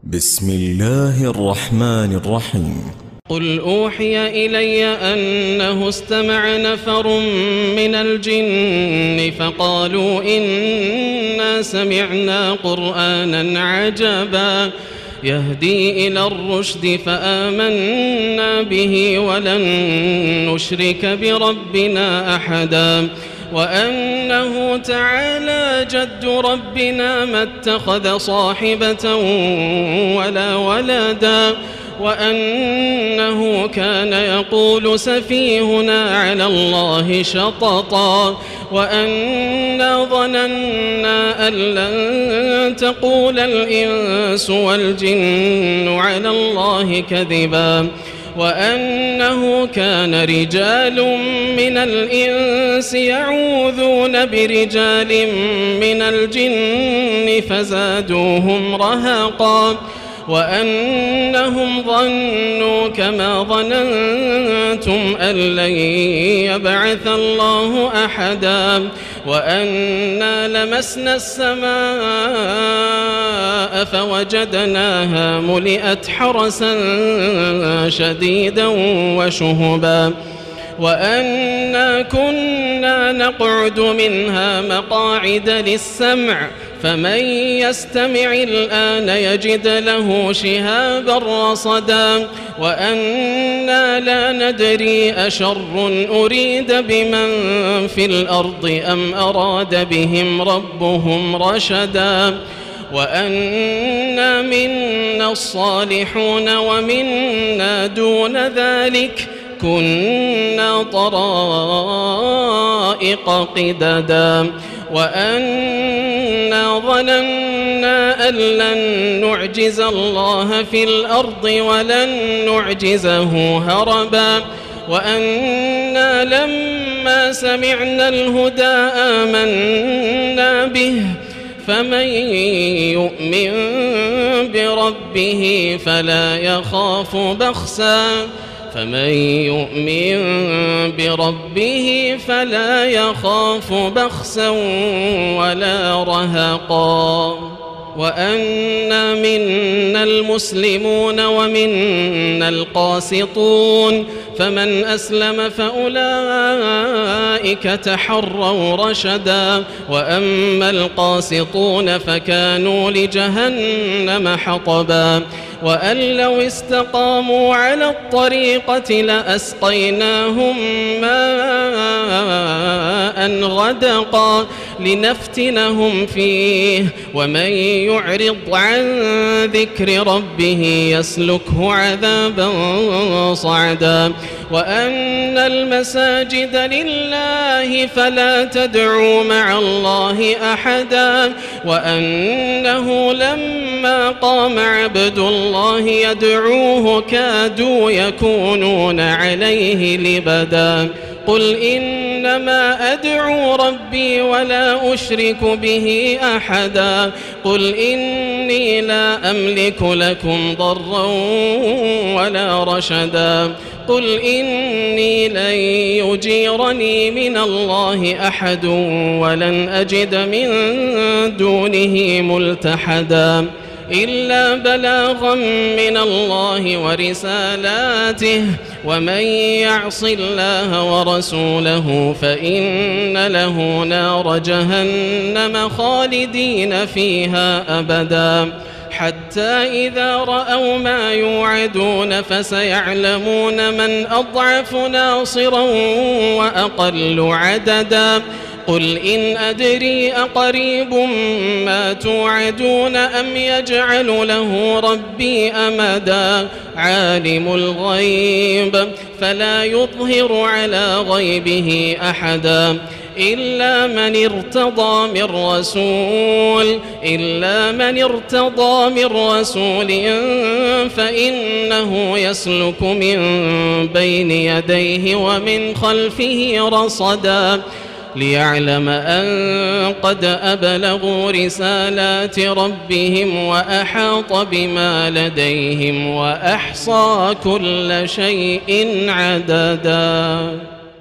بسم الله الرحمن الرحيم. قل أوحي إلي أنه استمع نفر من الجن فقالوا إنا سمعنا قرآنا عجبا يهدي إلى الرشد فآمنا به ولن نشرك بربنا أحدا وأنه تعالى جد ربنا ما اتخذ صاحبة ولا ولدا وأنه كان يقول سفيهنا على الله شططا وأنا ظننا أن لن تقول الإنس والجن على الله كذبا وأنه كان رجال من الإنس يعوذون برجال من الجن فزادوهم رهقا وأنهم ظنوا كما ظننتم أن لن يبعث الله أحدا وأنا لمسنا السماء فوجدناها ملئت حرسا شديدا وشهبا وأنا كنا نقعد منها مقاعد للسمع فمن يستمع الآن يجد له شهابا رصدا وأنا لا ندري أشر أريد بمن في الأرض أم أراد بهم ربهم رشدا وأنا منا الصالحون ومنا دون ذلك كنا طرائق قددا وأنا ظننا أن لن نعجز الله في الأرض ولن نعجزه هربا وأنا لما سمعنا الهدى آمنا به فمن يؤمن بربه فلا يخاف بخسا ولا رهقا وأنا منا المسلمون ومنا القاسطون فمن أسلم فأولئك تحروا رشدا وأما القاسطون فكانوا لجهنم حطبا وأن لو استقاموا على الطريقة لأسقيناهم ماء غدقا لنفتنهم فيه ومن يعرض عن ذكر ربه يسلكه عذابا صعدا وأن المساجد لله فلا تدعوا مع الله أحدا وأنه لما قام عبد الله يدعوه كادوا يكونون عليه لبدا قل إنما أدعو ربي ولا أشرك به أحدا قل إني لا أملك لكم ضرا ولا رشدا قل إني لن يجيرني من الله أحد ولن أجد من دونه ملتحدا إلا بلاغا من الله ورسالاته ومن يعص الله ورسوله فإن له نار جهنم خالدين فيها أبدا حتى إذا رأوا ما يوعدون فسيعلمون من أضعف ناصرا وأقل عددا قل إن أدري أقريب ما توعدون أم يجعل له ربي أمدا عالم الغيب فلا يظهر على غيبه أحدا إلا من ارتضى من رسول فإنه يسلك من بين يديه ومن خلفه رصدا ليعلم أن قد أبلغوا رسالات ربهم وأحاط بما لديهم وأحصى كل شيء عددا.